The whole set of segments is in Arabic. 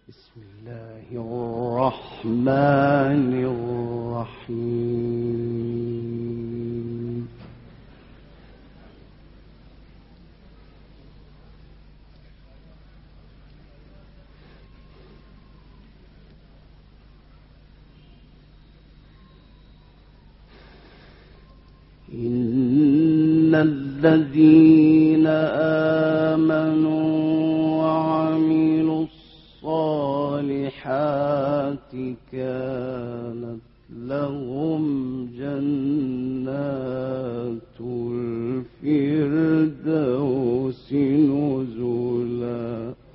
بسم الله الرحمن الرحيم. إن الذين آمنوا وعملوا الصالحات كانت لهم جنات الفردوس نزلا.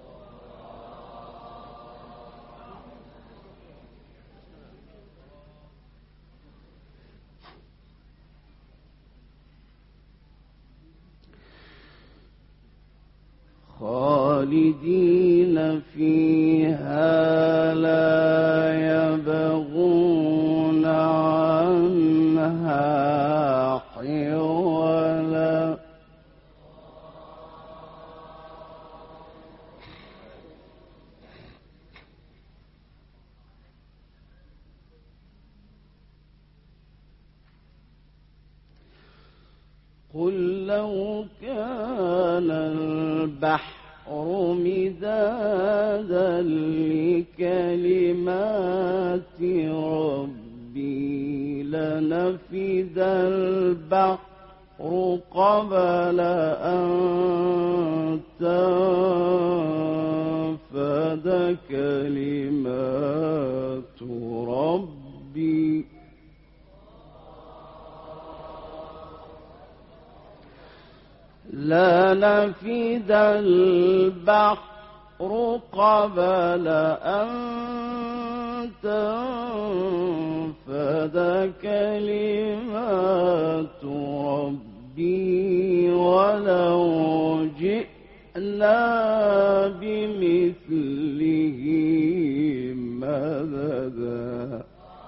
خالدين فيها لا يبغون عنها حولا. قل لو كان البحر مدادا لكلمات ربي لنفد البحر قبل أن تنفد كلمات ربي لنفد البحر قبل أن تنفد كلمات ربي ولو جئنا بمثله مددا.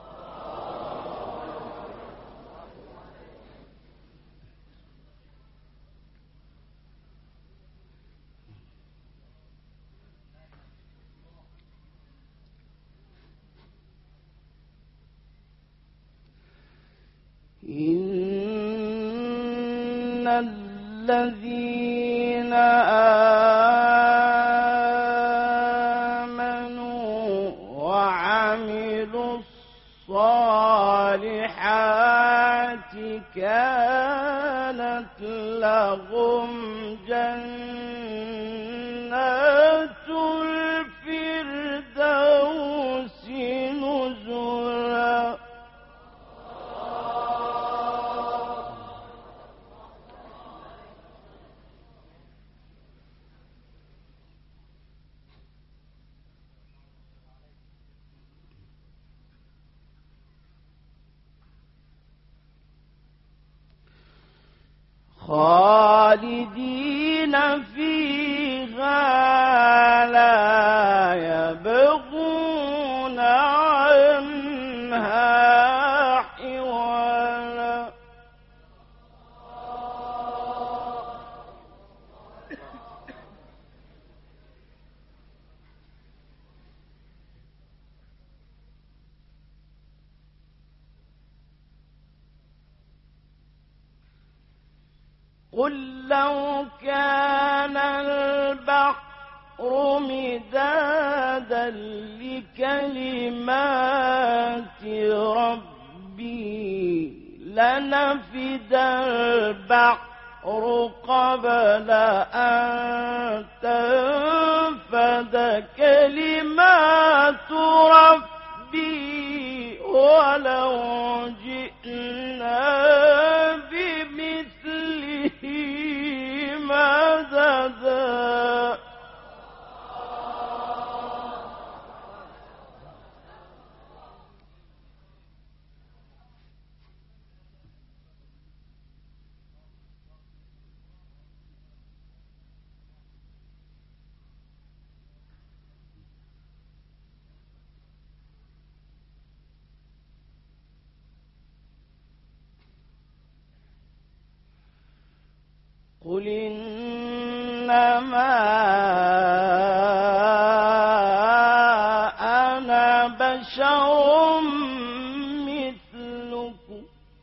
إن الذين آمنوا وعملوا الصالحات كانت لهم جنات الفردوس نزلا. خالدين فيها لا يبغون عنها حولا. قل لو كان البحر مدادا لكلمات ربي لنفد البحر قبل أن تنفد كلمات ربي ولو جئنا بمثله مددا. قل إنما بشر مثلكم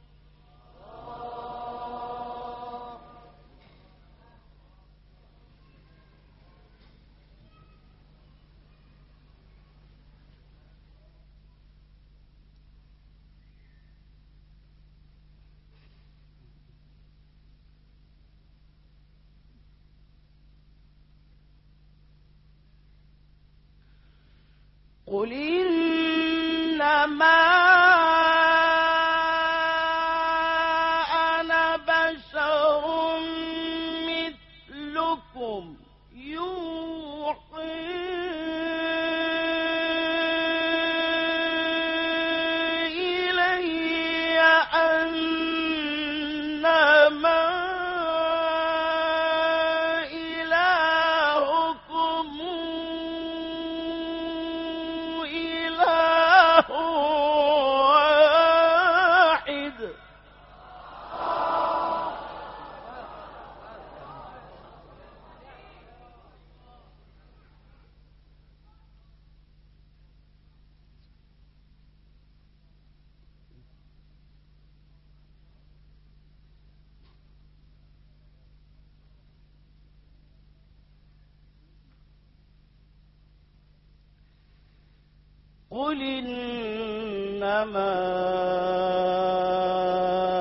قل إنما أنا بشر مثلكم يوحي إلي أنما إلهكم إله واحد قل إنما